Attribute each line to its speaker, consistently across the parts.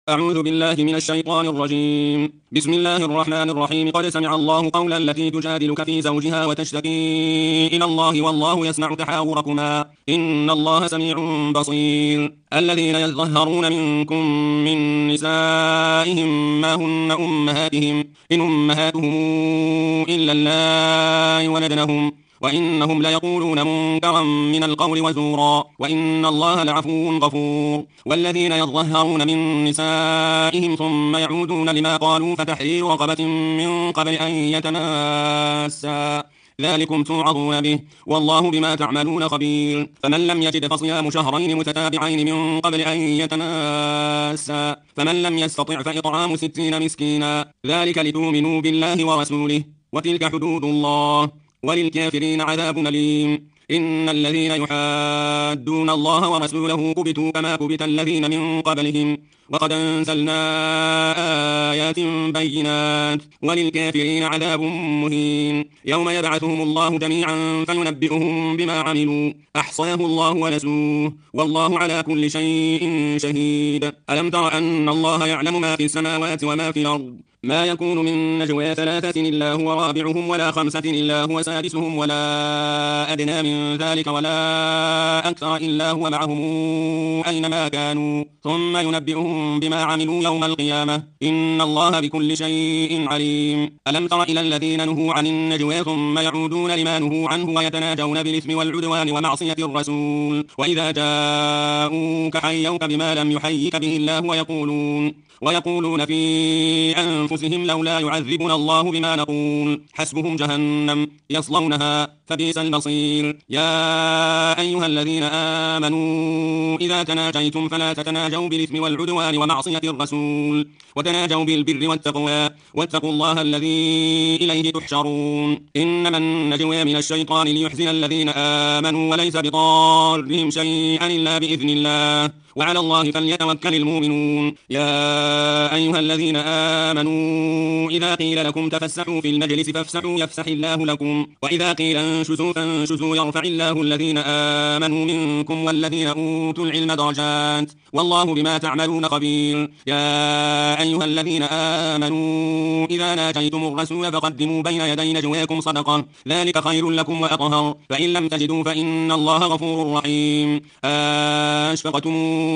Speaker 1: أعوذ بالله من الشيطان الرجيم. بسم الله الرحمن الرحيم. قد سمع الله قولا التي تجادلك في زوجها وتشتكي إلى الله والله يسمع تحاوركما إن الله سميع بصير. الذين يظهرون منكم من نسائهم ما هن أمهاتهم إن أمهاتهم إلا اللائي ولدنهم وإنهم ليقولون منكرا من القول وزورا وإن الله لعفو غفور. والذين يظهرون من نسائهم ثم يعودون لما قالوا فتحرير رقبة من قبل أن يتماسا ذلكم توعظون به والله بما تعملون خبير. فمن لم يجد فصيام شهرين متتابعين من قبل أن يتماسا فمن لم يستطع فإطعام 60 مسكينا ذلك لتؤمنوا بالله ورسوله وتلك حدود الله وللكافرين عذاب أليم. إن الذين يحادون الله ورسوله كبتوا كما كبت الذين من قبلهم وقد أنزلنا آيات بينات وللكافرين عذاب مهين. يوم يبعثهم الله جميعا فينبئهم بما عملوا أحصاه الله ونسوه والله على كل شيء شهيد. ألم تر أن الله يعلم ما في السماوات وما في الأرض ما يكون من نجوى 3 إلا هو رابعهم ولا 5 إلا هو سادسهم ولا أدنى من ذلك ولا أكثر إلا هو معهم أينما كانوا ثم ينبئهم بما عملوا يوم القيامة إن الله بكل شيء عليم. ألم تر إلى الذين نهوا عن النجوى ثم يعودون لما نهوا عنه ويتناجون بالإثم والعدوان ومعصية الرسول وإذا جاءوك حيوك بما لم يحيك به الله ويقولون في أنفسهم لولا يعذبنا الله بما نقول حسبهم جهنم يصلونها فبئس المصير. يا أيها الذين آمنوا إذا تناجيتم فلا تتناجوا بالإثم والعدوان ومعصية الرسول وتناجوا بالبر والتقوى واتقوا الله الذي إليه تحشرون. إنما النجوى من الشيطان ليحزن الذين آمنوا وليس بضارهم شيئا إلا بإذن الله وعلى الله فليتوكل المؤمنون. يا أيها الذين آمنوا إذا قيل لكم تفسحوا في المجلس فافسحوا يفسح الله لكم وإذا قيل انشزوا فانشزوا يرفع الله الذين آمنوا منكم والذين أوتوا العلم درجات والله بما تعملون خبير. يا أيها الذين آمنوا إذا ناجيتم الرسول فقدموا بين يدي نجواكم صدقة ذلك خير لكم وأطهر فإن لم تجدوا فإن الله غفور رحيم. أشفقتم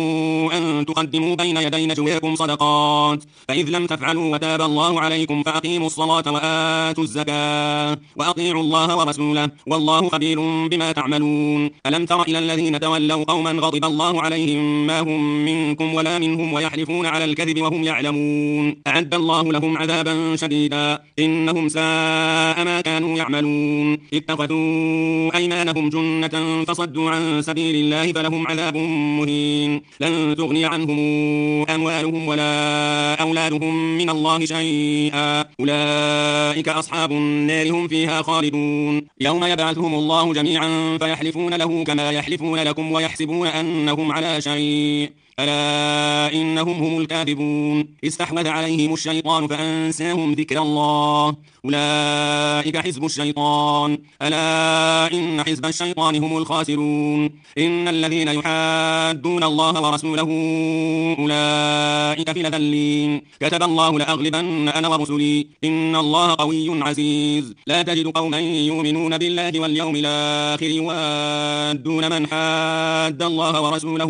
Speaker 1: أن تقدموا بين يدي نجواكم صدقات فإذ لم تفعلوا وتاب الله عليكم فأقيموا الصلاة وآتوا الزكاة وأطيعوا الله ورسوله والله خبير بما تعملون. ألم تر إلى الذين تولوا قوما غضب الله عليهم ما هم منكم ولا منهم ويحلفون على الكذب وهم يعلمون أعد الله لهم عذابا شديدا إنهم ساء ما كانوا يعملون. اتخذوا أيمانهم جنة فصدوا عن سبيل الله فلهم عذاب مهين. لن تغني عنهم أموالهم ولا أولادهم من الله شيئا أولئك أصحاب النار هم فيها خالدون. يوم يبعثهم الله جميعا فيحلفون له كما يحلفون لكم ويحسبون أنهم على شيء ألا إنهم هم الكاذبون. استحوذ عليهم الشيطان فأنساهم ذكر الله أولئك حزب الشيطان ألا إن حزب الشيطان هم الخاسرون. إن الذين يحادون الله ورسوله أولئك في الأذلين. كتب الله لأغلبن أنا ورسلي إن الله قوي عزيز. لا تجد قوما يؤمنون بالله واليوم الآخر يوادون من حاد الله ورسوله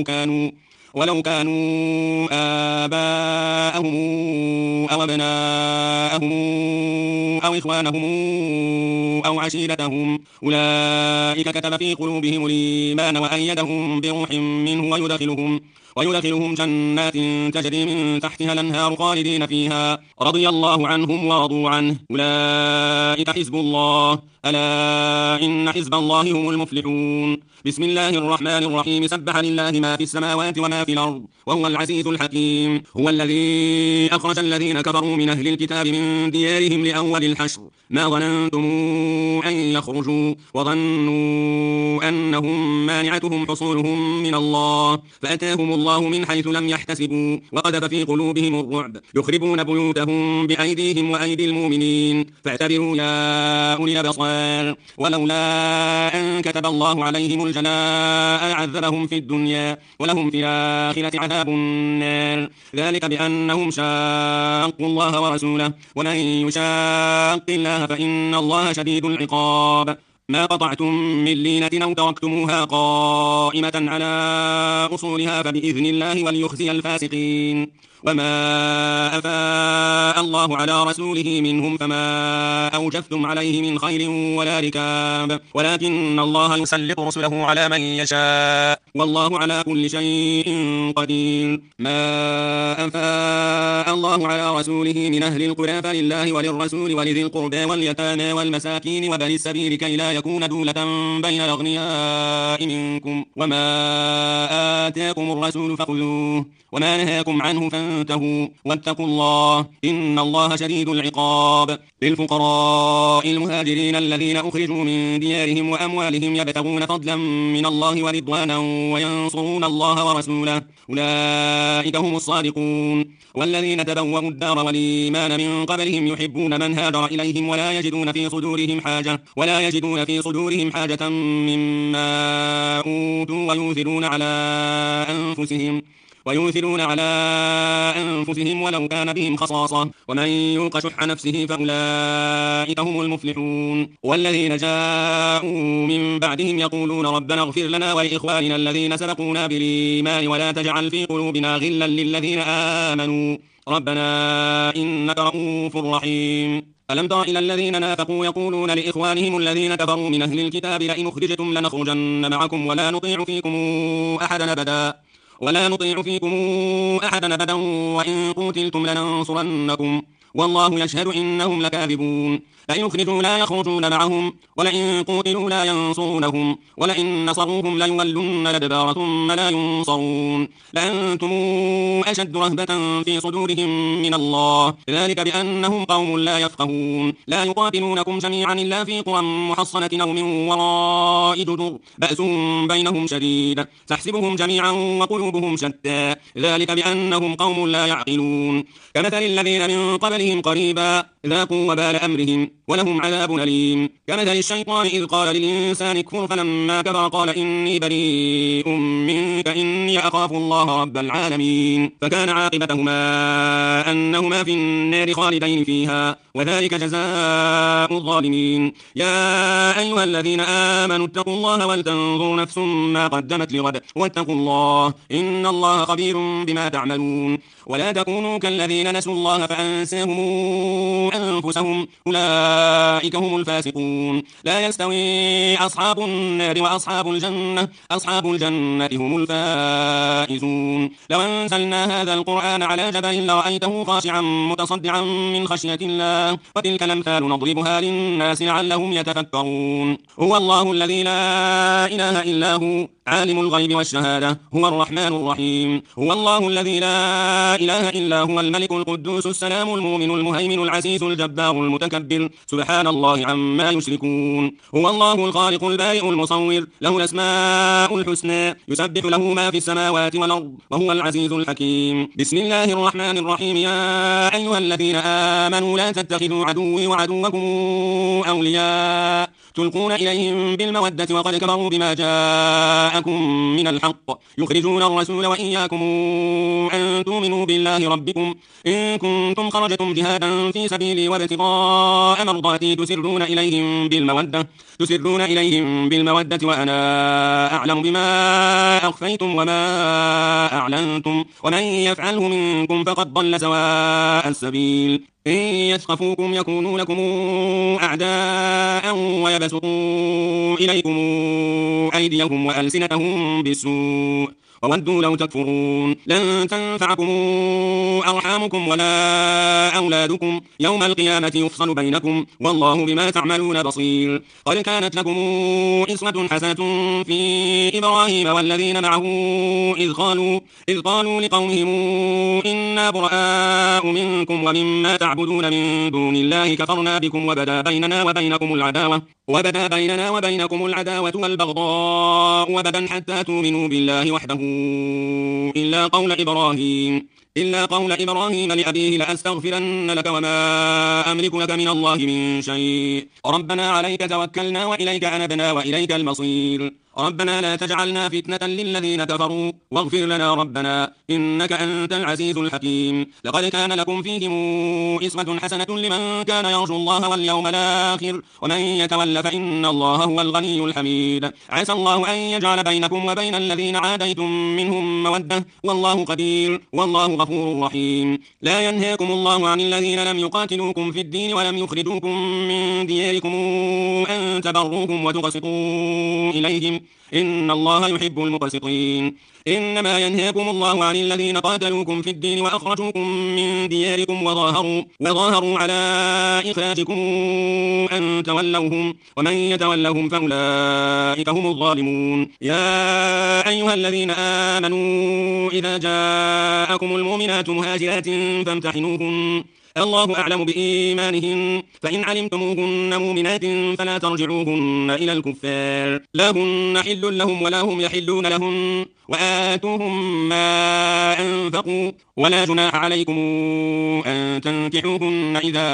Speaker 1: ولو كانوا آباءهم أو أبناءهم أو إخوانهم أو عشيرتهم أولئك كتب في قلوبهم الإيمان وأيدهم بروح منه ويدخلهم جنات تجري من تحتها الأنهار خالدين فيها رضي الله عنهم ورضوا عنه أولئك حزب الله ألا إن حزب الله هم المفلحون. بسم الله الرحمن الرحيم. سبح لله ما في السماوات وما في الأرض وهو العزيز الحكيم. هو الذي أخرج الذين كفروا من أهل الكتاب من ديارهم لأول الحشر ما ظننتم أن يخرجوا وظنوا أنهم مانعتهم حصولهم من الله فأتاهم الله من حيث لم يحتسبوا وقذف في قلوبهم الرعب يخربون بيوتهم بأيديهم وأيدي المؤمنين فاعتبروا يا أولي الأبصار. ولولا أن كتب الله عليهم الجلاء عذبهم في الدنيا ولهم في الآخرة عذاب أصحاب النار. ذلك بأنهم شاقوا الله ورسوله، ومن يشاق الله فإن الله شديد العقاب. ما قطعتم من لينة أو تركتموها قائمة على أصولها فبإذن الله وليخزي الفاسقين. وما أفاء الله على رسوله منهم فما أوجفتم عليه من خيل ولا ركاب، ولكن الله يسلط رسله على من يشاء، والله على كل شيء قدير. ما أفاء الله على رسوله من أهل القرى فلله وللرسول ولذي القربى واليتامى والمساكين وبني السبيل كي لا يكون دولة بين الأغنياء منكم. وما آتاكم الرسول فخذوه وما نهاكم عنه فانتهوا واتقوا الله إن الله شديد العقاب. للفقراء المهاجرين الذين أخرجوا من ديارهم وأموالهم يبتغون فضلا من الله ورضوانا وينصرون الله ورسوله أولئك هم الصادقون. والذين تبوأوا الدار والإيمان من قبلهم يحبون من هاجر إليهم ولا يجدون في صدورهم حاجة مما أوتوا ويؤثرون على أنفسهم ولو كان بهم خصاصة ومن يوق شح نفسه فأولئك هم المفلحون. والذين جاءوا من بعدهم يقولون ربنا اغفر لنا ولإخواننا الذين سبقونا بالإيمان ولا تجعل في قلوبنا غلا للذين آمنوا ربنا إنك رؤوف رحيم. ألم تر إلى الذين نافقوا يقولون لإخوانهم الذين كفروا من أهل الكتاب لئن أخرجتم لنخرجن معكم ولا نطيع فيكم أحدا أبدا وإن قتلتم لننصرنكم والله يشهد إنهم لكاذبون. لئن أخرجوا لا يخرجون معهم ولئن قتلوا لا ينصرونهم ولئن نصروهم ليولن الأدبار ثم لا ينصرون لأنتم أشد رهبة في صدورهم من الله ذلك بأنهم قوم لا يفقهون. لا يقاتلونكم جميعا إلا في قرى محصنة أو من وراء جدر بأس بينهم شديد تحسبهم جميعا وقلوبهم شتى ذلك بأنهم قوم لا يعقلون. كمثل الذين من قبلهم قريبا ذاقوا وبال أمرهم ولهم عذاب أليم. كمثل الشيطان إذ قال للإنسان اكفر فلما كفر قال إني بريء منك إني أخاف الله رب العالمين. فكان عاقبتهما أنهما في النار خالدين فيها وذلك جزاء الظالمين. يا أيها الذين آمنوا اتقوا الله ولتنظر نفس ما قدمت لغد واتقوا الله إن الله خبير بما تعملون. ولا تكونوا كالذين نسوا الله فأنساهم أنفسهم أولئك هم الفاسقون. لا يستوي أصحاب النار وأصحاب الجنة أصحاب الجنة هم الفائزون. لو أنزلنا هذا القرآن على جبل لرأيته خاشعا متصدعا من خشية الله وتلك الأمثال نضربها للناس لعلهم يتفكرون. هو الله الذي لا إله إلا هو عالم الغيب والشهادة هو الرحمن الرحيم. هو الله الذي لا إله إلا هو الملك القدوس السلام المؤمن المهيمن العزيز الجبار المتكبر سبحان الله عما يشركون. هو الله الخالق البارئ المصور له الأسماء الحسنى يسبح له ما في السماوات والأرض وهو العزيز الحكيم. بسم الله الرحمن الرحيم. يا أيها الذين آمنوا لا تتخذوا عدوي وعدوكم أولياء تلقون إليهم بالمودة وقد كفروا بما جاءكم من الحق يخرجون الرسول وإياكم أن تؤمنوا بالله ربكم إن كنتم خرجتم جهادا في سبيلي وابتغاء مرضاتي تسرون إليهم بالمودة وأنا أعلم بما أخفيتم وما أعلنتم ومن يفعله منكم فقد ضل سواء السبيل. إن يثقفوكم يكونوا لكم أعداء ويبسطوا إليكم أيديهم وألسنتهم بالسوء وودوا لو تكفرون. لن تنفعكم أرحامكم ولا أولادكم يوم القيامة يفصل بينكم والله بما تعملون بصير. قد كانت لكم أسوة حسنة في إبراهيم والذين معه إذ قالوا لقومهم إنا براء منكم ومما تعبدون من دون الله كفرنا بكم وبدا بيننا وبينكم العداوة والبغضاء وبدا حتى تؤمنوا بالله وحده إلا قول إبراهيم إلا قول إبراهيم لأبيه لأستغفرن لك وما أملك لك من الله من شيء ربنا عليك توكلنا وإليك أنبنا وإليك المصير ربنا لا تجعلنا فتنة للذين كفروا واغفر لنا ربنا إنك أنت العزيز الحكيم لقد كان لكم فيهم أسوة حسنة لمن كان يرجو الله واليوم الآخر ومن يتول فإن الله هو الغني الحميد عسى الله أن يجعل بينكم وبين الذين عاديتم منهم مودة والله قدير والله غفور رحيم لا ينهاكم الله عن الذين لم يقاتلوكم في الدين ولم يخرجوكم من دياركم أن تبروهم وتقسطوا إليهم إن الله يحب المقسطين إنما ينهاكم الله عن الذين قاتلوكم في الدين وأخرجوكم من دياركم وظاهروا على إخراجكم أن تولوهم ومن يتولهم فأولئك هم الظالمون يا أيها الذين آمنوا إذا جاءكم المؤمنات مهاجرات فامتحنوهن الله أعلم بإيمانهن فإن علمتموهن مؤمنات فلا ترجعوهن إلى الكفار لا هن حل لهم ولا هم يحلون لهن وآتوهم ما أنفقوا ولا جناح عليكم أن تنكحوهن إذا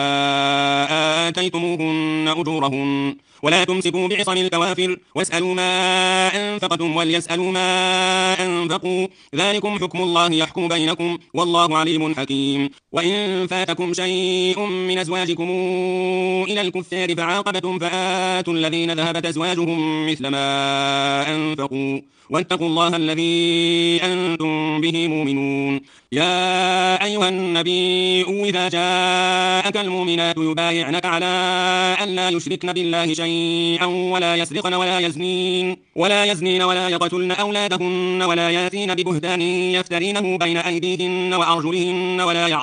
Speaker 1: آتيتموهن أجورهن ولا تمسكوا بعصم الكوافر واسألوا ما أنفقتم وليسألوا ما أنفقوا ذلكم حكم الله يحكم بينكم والله عليم حكيم وإن فاتكم شيء من أزواجكم إلى الكفار فعاقبتم فآتوا الذين ذهبت أزواجهم مثل ما أنفقوا واتقوا الله الذي أنتم به مؤمنون يا أيها النبي إذا جاءك المؤمنات يبايعنك على أن لا يشركن بالله شيئا ولا يسرقن ولا يزنين ولا يقتلن أولادهن ولا ياتين ببهتان يفترينه بين أيديهن وأرجلهن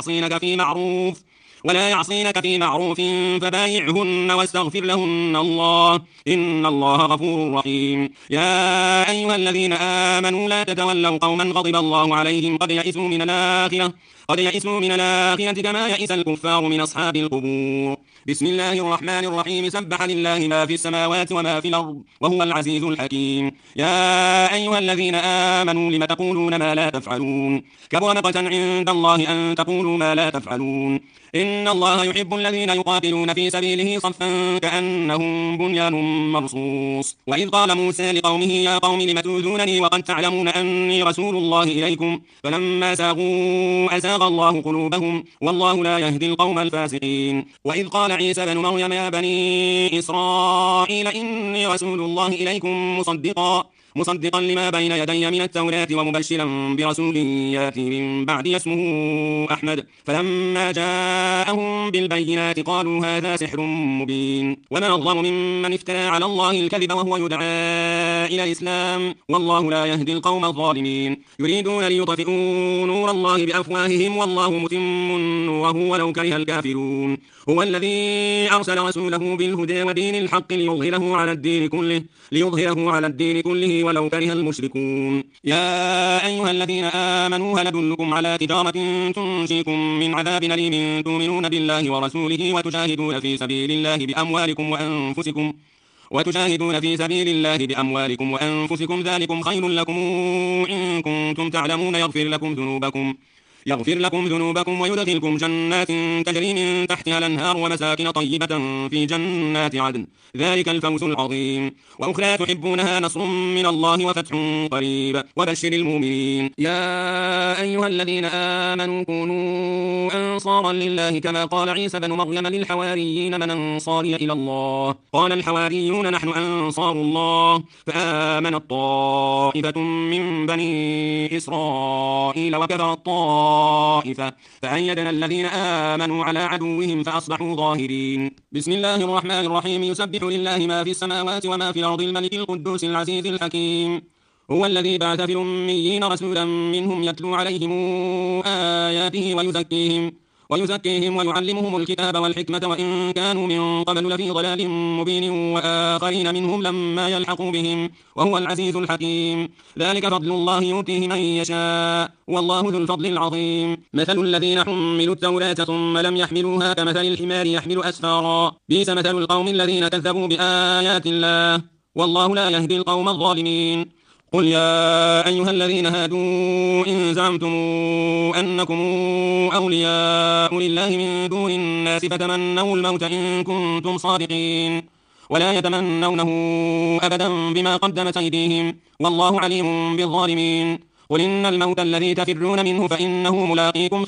Speaker 1: ولا يعصينك في معروف فبايعهن واستغفر لهن الله إن الله غفور رحيم يا أيها الذين آمنوا لا تتولوا قوما غضب الله عليهم قد يئسوا من الآخرة كما يئس الكفار من أصحاب القبور بسم الله الرحمن الرحيم سبح لله ما في السماوات وما في الأرض وهو العزيز الحكيم يا أيها الذين آمنوا لم تقولون ما لا تفعلون كبر مقتا عند الله أن تقولوا ما لا تفعلون إن الله يحب الذين يقاتلون في سبيله صفا كأنهم بنيان مرصوص وإذ قال موسى لقومه يا قوم لم تؤذونني وقد تعلمون أني رسول الله إليكم فلما ساغوا أزاغ الله قلوبهم والله لا يهدي القوم الفاسقين وإذ قال عيسى بن مريم يا بني إسرائيل إني رسول الله إليكم مصدقا لما بين يدي من التوراة ومبشرا برسول ياتي من بعد اسمه أحمد فلما جاءهم بالبينات قالوا هذا سحر مبين ومن أظلم ممن افترى على الله الكذب وهو يدعى إلى الإسلام والله لا يهدي القوم الظالمين يريدون ليطفئوا نور الله بأفواههم والله متم نوره ولو كره الكافرون هو الذي أرسل رسوله بالهدى ودين الحق ليظهره على الدين كله ولو كره المشركون يا أيها الذين آمنوا هل أدلكم على تجارة تنجيكم من عذاب أليم تؤمنون بالله ورسوله وتجاهدون في سبيل الله بأموالكم وأنفسكم ذلكم خير لكم إن كنتم تعلمون يغفر لكم ذنوبكم ويدخلكم جنات تجري من تحتها الأنهار ومساكن طيبة في جنات عدن ذلك الفوز العظيم وأخرى تحبونها نصر من الله وفتح قريب وبشر المؤمنين يا أيها الذين آمنوا كونوا أنصارا لله كما قال عيسى بن مريم للحواريين من أنصاري إلى الله قال الحواريون نحن أنصار الله فآمنت طائفة من بني إسرائيل وكفرت طائفة فأيدنا الذين آمنوا على عدوهم فأصبحوا ظاهرين بسم الله الرحمن الرحيم يسبح لله ما في السماوات وما في الأرض الملك القدوس العزيز الحكيم هو الذي بعث في الأميين رسولا منهم يتلو عليهم آياته ويزكيهم ويعلمهم الكتاب والحكمة وإن كانوا من قبل لفي ضلال مبين وآخرين منهم لما يلحقوا بهم وهو العزيز الحكيم ذلك فضل الله يؤتيه من يشاء والله ذو الفضل العظيم مثل الذين حملوا التوراة ثم لم يحملوها كمثل الحمار يحمل أسفارا بئس مثل القوم الذين كذبوا بآيات الله والله لا يهدي القوم الظالمين قل يا أيها الذين هادوا إن زعمتم أنكم أولياء لله من دون الناس فتمنوا الموت إن كنتم صادقين ولا يتمنونه أبدا بما قدمت أيديهم والله عليم بالظالمين. قل إن الموت الذي تفرون منه فإنه ملاقيكم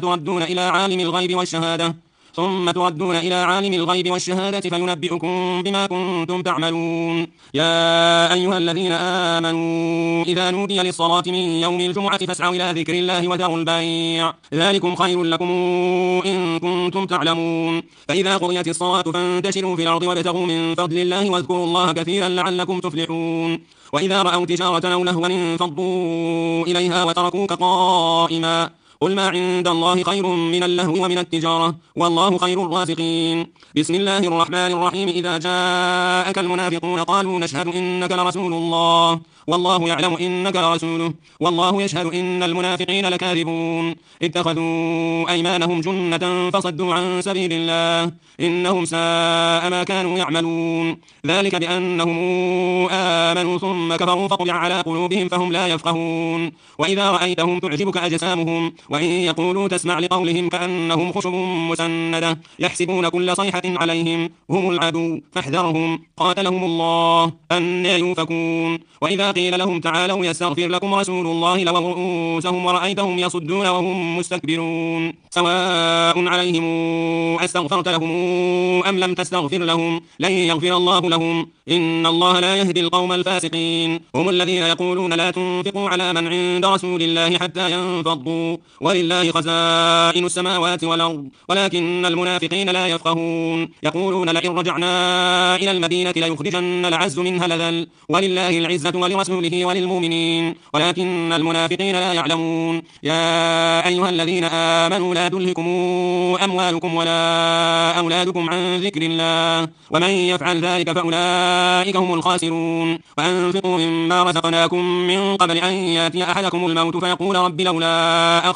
Speaker 1: ثم تردون إلى عالم الغيب والشهادة فينبئكم بما كنتم تعملون. يا أيها الذين آمنوا إذا نودي للصلاة من يوم الجمعة فاسعوا إلى ذكر الله وذروا البيع ذلكم خير لكم إن كنتم تعلمون. فإذا قضيت الصلاة فانتشروا في الأرض وابتغوا من فضل الله واذكروا الله كثيرا لعلكم تفلحون. وإذا رأوا تجارة أو لهوا انفضوا إليها وتركوك قائما قل ما عند الله خير من اللهو ومن التجارة والله خير الرازقين. بسم الله الرحمن الرحيم. إذا جاءك المنافقون قالوا نشهد إنك لرسول الله والله يعلم إنك لرسوله والله يشهد إن المنافقين لكاذبون. اتخذوا أيمانهم جنة فصدوا عن سبيل الله إنهم ساء ما كانوا يعملون. ذلك بأنهم آمنوا ثم كفروا فطبع على قلوبهم فهم لا يفقهون. وإذا رأيتهم تعجبك أجسامهم وإن يقولوا تسمع لقولهم كأنهم خشب مسندة يحسبون كل صيحة عليهم هم العدو فاحذرهم قاتلهم الله أن يؤفكون. وإذا قيل لهم تعالوا يستغفر لكم رسول الله لووا رؤوسهم ورأيتهم يصدون وهم مستكبرون. سواء عليهم أستغفرت لهم أم لم تستغفر لهم لن يغفر الله لهم إن الله لا يهدي القوم الفاسقين. هم الذين يقولون لا تنفقوا على من عند رسول الله حتى ينفضوا ولله خزائن السماوات والأرض ولكن المنافقين لا يفقهون. يقولون لئن رجعنا إلى المدينة ليخرجن الأعز منها الأذل ولله العزة ولرسوله وللمؤمنين ولكن المنافقين لا يعلمون. يا أيها الذين آمنوا لا تلهكم أموالكم ولا أولادكم عن ذكر الله ومن يفعل ذلك فأولئك هم الخاسرون. وأنفقوا مما رزقناكم من قبل أن يأتي أحدكم الموت فيقول رب لولا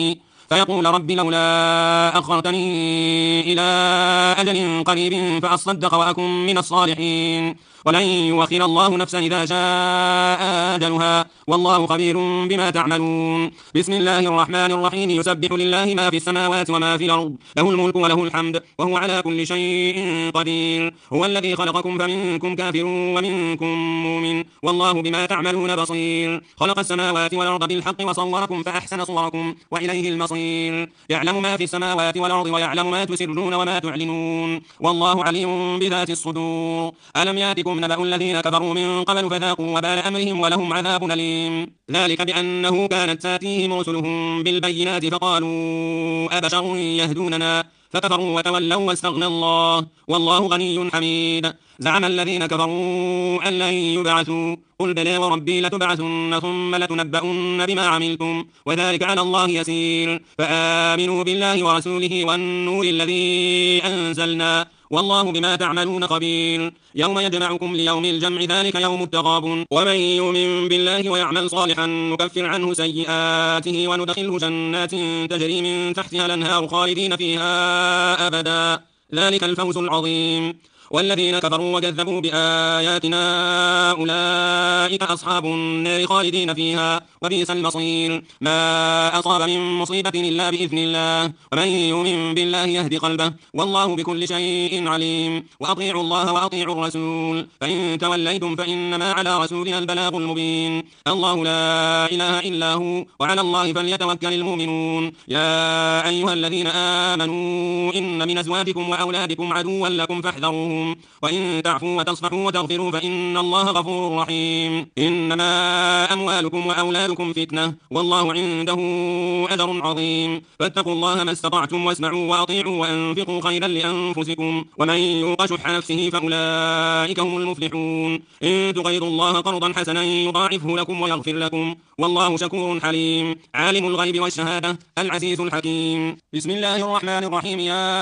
Speaker 1: أخرتني إلى أجل قريب فأصدق وأكن من الصالحين ولن يؤخر الله نفسا إذا جاء أجلها والله خبير بما تعملون. بسم الله الرحمن الرحيم. يسبح لله ما في السماوات وما في الأرض له الملك وله الحمد وهو على كل شيء قدير. هو الذي خلقكم فمنكم كافر ومنكم مؤمن والله بما تعملون بصير. خلق السماوات والأرض بالحق وصوركم فأحسن صوركم وإليه المصير. يعلم ما في السماوات والأرض ويعلم ما تسرون وما تعلنون والله عليم بذات الصدور. ألم يأتكم نبأ الذين كفروا من قبل فذاقوا وبال أمرهم ولهم عذاب أليم. ذلك بأنه كانت تأتيهم رسلهم بالبينات فقالوا أبشر يهدوننا فكفروا وتولوا واستغنى الله والله غني حميد. زعم الذين كفروا أن لن يبعثوا قل بلى وربي لتبعثن ثم لتنبؤن بما عملتم وذلك على الله يسير. فآمنوا بالله ورسوله والنور الذي أنزلنا والله بما تعملون خبير. يوم يجمعكم ليوم الجمع ذلك يوم التغابن ومن يؤمن بالله ويعمل صالحا نكفر عنه سيئاته وندخله جنات تجري من تحتها الأنهار خالدين فيها أبدا ذلك الفوز العظيم. والذين كفروا وكذبوا بآياتنا أولئك أصحاب النار خالدين فيها وبئس المصير. ما أصاب من مصيبة إلا بإذن الله ومن يؤمن بالله يهدي قلبه والله بكل شيء عليم. وأطيعوا الله وأطيعوا الرسول فإن توليتم فإنما على رسولنا البلاغ المبين. الله لا إله إلا هو وعلى الله فليتوكل المؤمنون. يا أيها الذين آمنوا إن من أزواجكم وأولادكم عدوا لكم فاحذروهم وإن تعفوا وتصفحوا وتغفروا فإن الله غفور رحيم. إنما أموالكم وأولادكم فتنة والله عنده أجر عظيم. فاتقوا الله ما استطعتم واسمعوا وأطيعوا وأنفقوا خيرا لأنفسكم ومن يوق شح نفسه فأولئك هم المفلحون. إن تقرضوا الله قرضا حسنا يضاعفه لكم ويغفر لكم والله شكور حليم. عالم الغيب والشهادة العزيز الحكيم. بسم الله الرحمن الرحيم. يا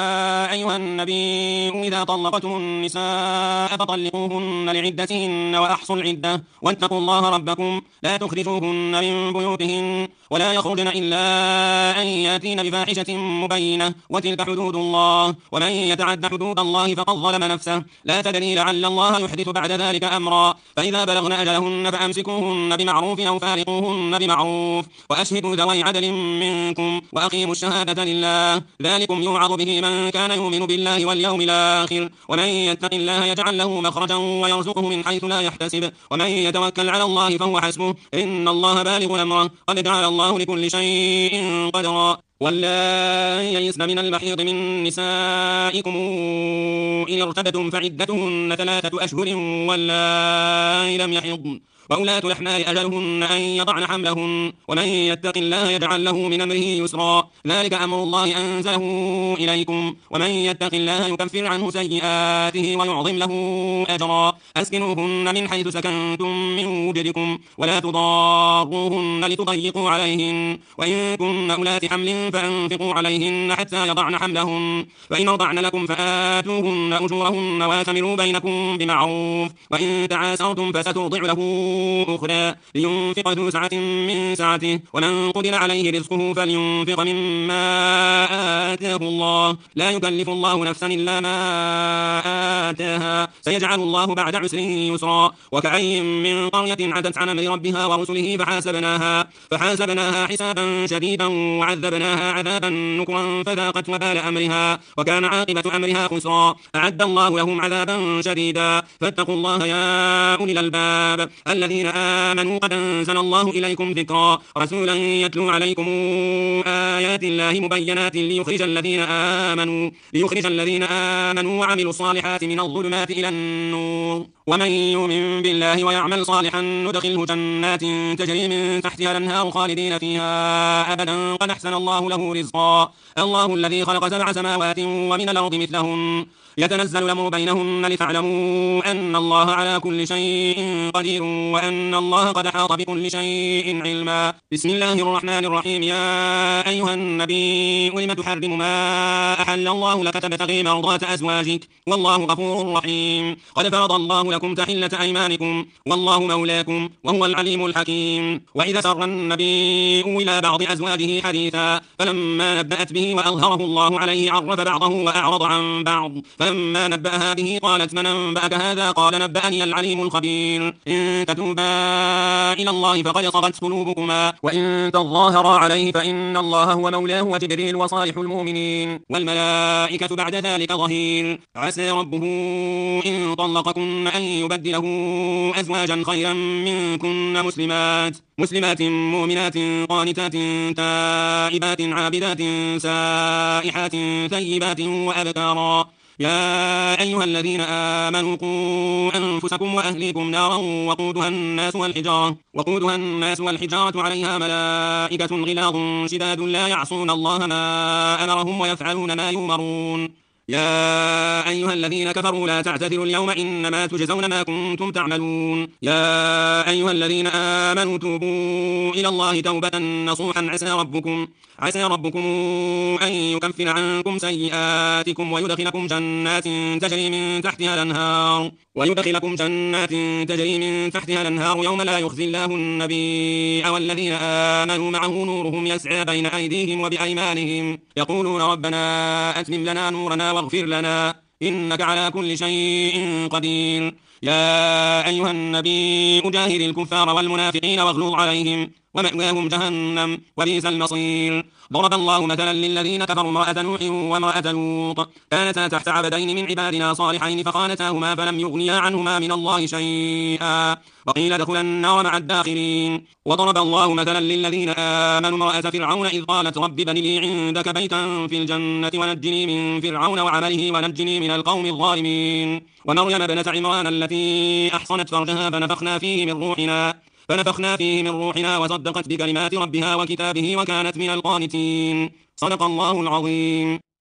Speaker 1: أيها النبي إذا طلقتم النساء فطلقوهن لعدتهن وأحصوا العدة واتقوا الله ربكم لا تخرجوهن من بيوتهن ولا يخرجن إلا أن يأتين بفاحشة مبينة وتلك حدود الله ومن يتعد حدود الله فقد ظلم نفسه لا تدري لعل الله يحدث بعد ذلك أمرا فإذا بلغن أجلهن فأمسكوهن بمعروف أو فارقوهن بمعروف وأشهدوا ذوي عدل منكم وأقيموا الشهادة لله ذلكم يوعظ به من كان يؤمن بالله واليوم الآخر ومن يتق الله يجعل له مخرجا ويرزقه من حيث لا يحتسب ومن يتوكل على الله فهو حسبه إن الله بالغ أمره قد جعل الله لكل شيء قدرا واللائي يئسن من المحيض من نسائكم إن ارتبتم فعدتهن 3 أشهر واللائي لم يحضن وأولاة الأحمال أجلهن أن يضعن حملهن ومن يتق الله يجعل له من أمره يسرا ذلك أمر الله أنزله إليكم ومن يتق الله يكفر عنه سيئاته ويعظم له أجرا أسكنوهن من حيث سكنتم من وجدكم ولا تضاروهن لتضيقوا عليهن وإن كن أولاة حمل فأنفقوا عليهن حتى يضعن حملهن فإن رضعن لكم فآتوهن أجورهن واتمروا بينكم بمعروف وإن تعاسرتم فسترضع له أخرى لينفق ذو سعة من سعته ومن قدر عليه رزقه فلينفق مما آتاه الله لا يكلف الله نفسا إلا ما آتاها سيجعل الله بعد عسر يسرا وكأي من قرية عتت عن أمر ربها ورسله فحاسبناها حسابا شديدا وعذبناها عذابا نكرا فذاقت وبال أمرها وكان عاقبة أمرها خسرا أعد الله لهم عذابا شديدا فاتقوا الله يا أولي الألباب الذين آمنوا قد أنزل الله إليكم ذكرا رسولا يتلو عليكم آيات الله مبينات ليخرج الذين آمنوا وعملوا الصالحات من الظلمات إلى النور ومن يؤمن بالله ويعمل صالحا ندخله جنات تجري من تحتها الأنهار خالدين فيها أبدا قد أحسن الله له رزقا الله الذي خلق 7 سماوات ومن الأرض مثلهن يتنزل الأمر بينهن لتعلموا أن الله على كل شيء قدير وأن الله قد أحاط بكل شيء علما بسم الله الرحمن الرحيم يا أيها النبي لم تحرم ما أحل الله لك تبتغي مرضات أزواجك والله غفور رحيم قد فرض الله لكم تحلة أيمانكم والله مولاكم وهو العليم الحكيم وإذا سر النبي إلى بعض أزواجه حديثا فلما نبأت به وأظهره الله عليه عرف بعضه وأعرض عن بعض فلما نبأها به قالت من أنبأك هذا قال نبأني العليم الخبير إن تتوبا إلى الله فقد صغت قلوبكما وإن تظاهرا عليه فإن الله هو مولاه وجبريل وصالح المؤمنين والملائكة بعد ذلك ظهير عسى ربه إن طلقكن أن يبدله أزواجا خيرا منكن مسلمات مؤمنات قانتات تائبات عابدات سائحات ثيبات وأبكارا يا أيها الذين آمنوا قوا أنفسكم وأهليكم نارا وقودها الناس والحجارة عليها ملائكة غلاظ شداد لا يعصون الله ما أمرهم ويفعلون ما يؤمرون يا أيها الذين كفروا لا تعتذروا اليوم إنما تجزون ما كنتم تعملون يا أيها الذين آمنوا توبوا إلى الله توبة نصوحا عسى ربكم أن يكفر عنكم سيئاتكم ويدخلكم جنات تجري من تحتها الأنهار يوم لا يخزي الله النبي والذين آمنوا معه نورهم يسعى بين أيديهم وبأيمانهم يقولون ربنا أتمم لنا نورنا واغفر لنا إنك على كل شيء قدير يا أيها النبي جاهد الكفار والمنافقين واغلظ عليهم ومأواهم جهنم وبئس المصير ضرب الله مثلا للذين كفروا امرأة نوح وامرأة لوط كانتا تحت عبدين من عبادنا صالحين فخانتاهما فلم يغنيا عنهما من الله شيئا وقيل ادخلا النار مع الداخلين وضرب الله مثلا للذين آمنوا امرأة فرعون إذ قالت رب ابن لي عندك بيتا في الجنة ونجني من فرعون وعمله ونجني من القوم الظالمين ومريم ابنة عمران التي أحصنت فرجها فنفخنا فيه من روحنا وصدقت بكلمات ربها وكتابه وكانت من القانتين صدق الله العظيم.